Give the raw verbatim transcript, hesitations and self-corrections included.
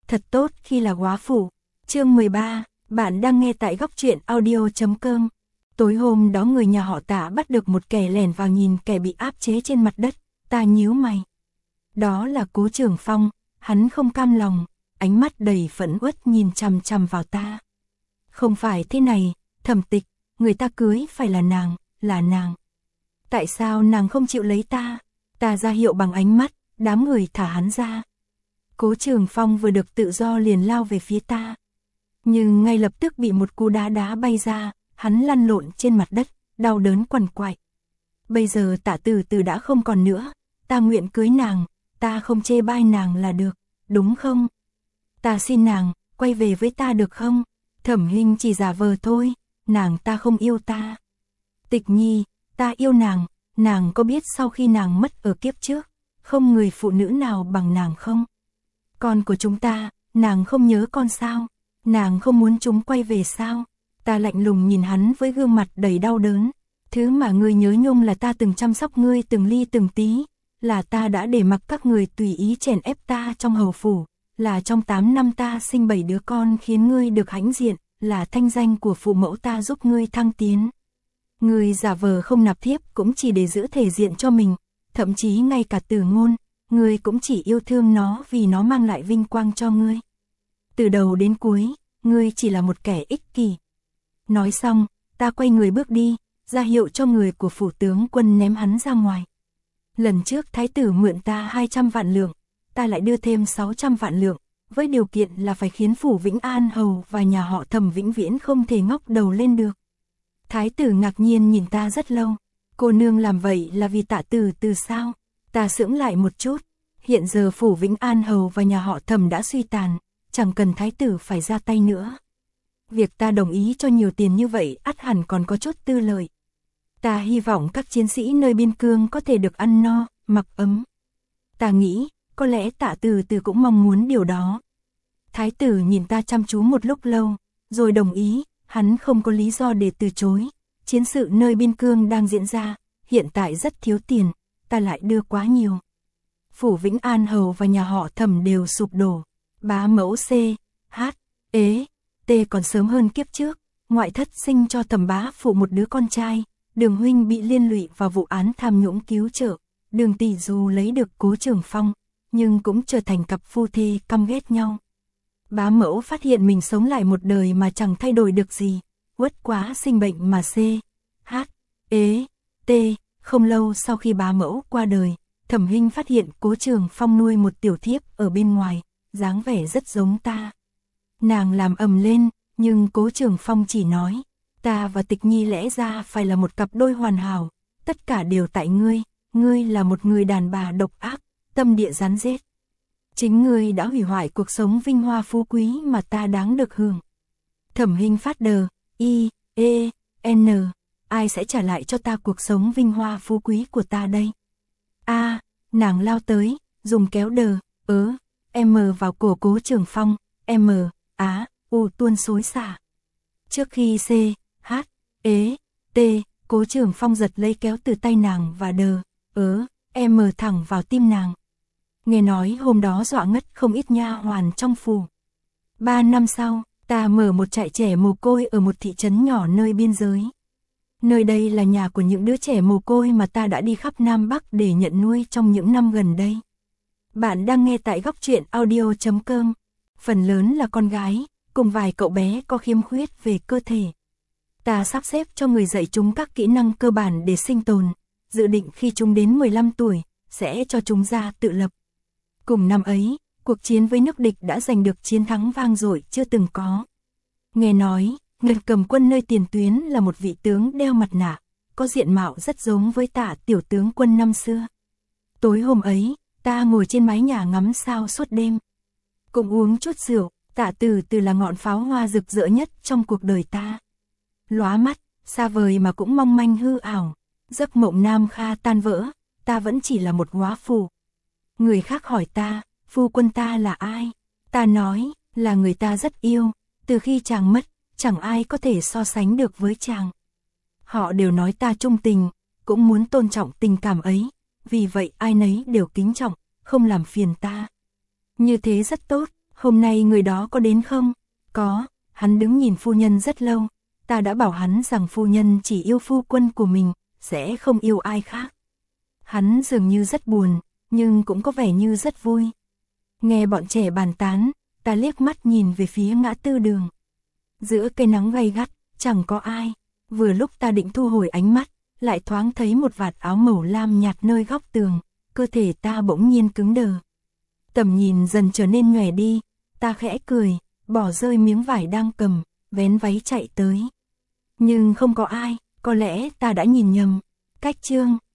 thật tốt khi là góa phụ. Chương mười ba, bạn đang nghe tại góc truyện audio chấm com. Tối hôm đó người nhà họ Tạ bắt được một kẻ lẻn vào nhìn kẻ bị áp chế trên mặt đất, ta nhíu mày. Đó là Cố Trường Phong, hắn không cam lòng, ánh mắt đầy phẫn uất nhìn chằm chằm vào ta. Không phải thế này, Thẩm Tịch, người ta cưới phải là nàng, là nàng. Tại sao nàng không chịu lấy ta? Ta ra hiệu bằng ánh mắt, đám người thả hắn ra. Cố Trường Phong vừa được tự do liền lao về phía ta. Nhưng ngay lập tức bị một cú đá đá bay ra, hắn lăn lộn trên mặt đất, đau đớn quằn quại. Bây giờ Tạ Từ Từ đã không còn nữa, ta nguyện cưới nàng, ta không chê bai nàng là được, đúng không? Ta xin nàng, quay về với ta được không? Thẩm Hinh chỉ giả vờ thôi, nàng ta không yêu ta. Tịch Nhi, ta yêu nàng, nàng có biết sau khi nàng mất ở kiếp trước, không người phụ nữ nào bằng nàng không? Con của chúng ta, nàng không nhớ con sao? Nàng không muốn chúng quay về sao? Ta lạnh lùng nhìn hắn với gương mặt đầy đau đớn. Thứ mà ngươi nhớ nhung là ta từng chăm sóc ngươi từng ly từng tí, là ta đã để mặc các người tùy ý chèn ép ta trong hầu phủ, là trong tám năm ta sinh bảy đứa con khiến ngươi được hãnh diện, là thanh danh của phụ mẫu ta giúp ngươi thăng tiến. Ngươi giả vờ không nạp thiếp cũng chỉ để giữ thể diện cho mình, thậm chí ngay cả Từ Ngôn, ngươi cũng chỉ yêu thương nó vì nó mang lại vinh quang cho ngươi. Từ đầu đến cuối, ngươi chỉ là một kẻ ích kỷ. Nói xong, ta quay người bước đi, ra hiệu cho người của phủ tướng quân ném hắn ra ngoài. Lần trước thái tử mượn ta hai trăm vạn lượng, ta lại đưa thêm sáu trăm vạn lượng, với điều kiện là phải khiến phủ Vĩnh An Hầu và nhà họ Thẩm vĩnh viễn không thể ngóc đầu lên được. Thái tử ngạc nhiên nhìn ta rất lâu, cô nương làm vậy là vì Tạ Từ Từ sao? Ta sững lại một chút, hiện giờ phủ Vĩnh An Hầu và nhà họ Thẩm đã suy tàn, chẳng cần thái tử phải ra tay nữa. Việc ta đồng ý cho nhiều tiền như vậy ắt hẳn còn có chút tư lợi. Ta hy vọng các chiến sĩ nơi biên cương có thể được ăn no, mặc ấm. Ta nghĩ, có lẽ Tạ Từ Từ cũng mong muốn điều đó. Thái tử nhìn ta chăm chú một lúc lâu, rồi đồng ý, hắn không có lý do để từ chối. Chiến sự nơi biên cương đang diễn ra, hiện tại rất thiếu tiền, ta lại đưa quá nhiều. Phủ Vĩnh An Hầu và nhà họ Thẩm đều sụp đổ. Bá mẫu C, H, ế, T còn sớm hơn kiếp trước, ngoại thất sinh cho Thẩm bá phụ một đứa con trai. Đường huynh bị liên lụy vào vụ án tham nhũng cứu trợ, Đường tỷ dù lấy được Cố Trường Phong, nhưng cũng trở thành cặp phu thê căm ghét nhau. Bá mẫu phát hiện mình sống lại một đời mà chẳng thay đổi được gì, uất quá sinh bệnh mà C, H, ế, T. Không lâu sau khi bá mẫu qua đời, Thẩm Hinh phát hiện Cố Trường Phong nuôi một tiểu thiếp ở bên ngoài, dáng vẻ rất giống ta. Nàng làm ầm lên, nhưng Cố Trường Phong chỉ nói, ta và Tịch Nhi lẽ ra phải là một cặp đôi hoàn hảo, tất cả đều tại ngươi, ngươi là một người đàn bà độc ác, tâm địa rắn rết. Chính ngươi đã hủy hoại cuộc sống vinh hoa phú quý mà ta đáng được hưởng. Thẩm Hinh phát đờ, I, E, N, ai sẽ trả lại cho ta cuộc sống vinh hoa phú quý của ta đây? A, nàng lao tới, dùng kéo đờ, ớ, M vào cổ Cố Trường Phong, M, Á, U tuôn xối xả. Trước khi C, H, ế, T, Cố Trường Phong giật lấy kéo từ tay nàng và đờ, ớ, M thẳng vào tim nàng. Nghe nói hôm đó dọa ngất không ít nha hoàn trong phủ. Ba năm sau, ta mở một trại trẻ mồ côi ở một thị trấn nhỏ nơi biên giới. Nơi đây là nhà của những đứa trẻ mồ côi mà ta đã đi khắp Nam Bắc để nhận nuôi trong những năm gần đây. Bạn đang nghe tại góc truyện audio chấm com. Phần lớn là con gái, cùng vài cậu bé có khiếm khuyết về cơ thể. Ta sắp xếp cho người dạy chúng các kỹ năng cơ bản để sinh tồn, dự định khi chúng đến mười lăm tuổi, sẽ cho chúng ra tự lập. Cùng năm ấy, cuộc chiến với nước địch đã giành được chiến thắng vang dội chưa từng có. Nghe nói, người cầm quân nơi tiền tuyến là một vị tướng đeo mặt nạ, có diện mạo rất giống với Tạ tiểu tướng quân năm xưa. Tối hôm ấy, ta ngồi trên mái nhà ngắm sao suốt đêm. Cũng uống chút rượu, Tạ Từ Từ là ngọn pháo hoa rực rỡ nhất trong cuộc đời ta. Lóa mắt, xa vời mà cũng mong manh hư ảo, giấc mộng Nam Kha tan vỡ, ta vẫn chỉ là một góa phụ. Người khác hỏi ta, phu quân ta là ai? Ta nói, là người ta rất yêu, từ khi chàng mất, chẳng ai có thể so sánh được với chàng. Họ đều nói ta trung tình, cũng muốn tôn trọng tình cảm ấy, vì vậy ai nấy đều kính trọng, không làm phiền ta. Như thế rất tốt, Hôm nay người đó có đến không? Có, hắn đứng nhìn phu nhân rất lâu. Ta đã bảo hắn rằng phu nhân chỉ yêu phu quân của mình, sẽ không yêu ai khác. Hắn dường như rất buồn, nhưng cũng có vẻ như rất vui. Nghe bọn trẻ bàn tán, ta liếc mắt nhìn về phía ngã tư đường. Giữa cây nắng gay gắt, chẳng có ai. Vừa lúc ta định thu hồi ánh mắt, lại thoáng thấy một vạt áo màu lam nhạt nơi góc tường, cơ thể ta bỗng nhiên cứng đờ. Tầm nhìn dần trở nên nhòe đi, ta khẽ cười, bỏ rơi miếng vải đang cầm, vén váy chạy tới. Nhưng không có ai, có lẽ ta đã nhìn nhầm. Cách chương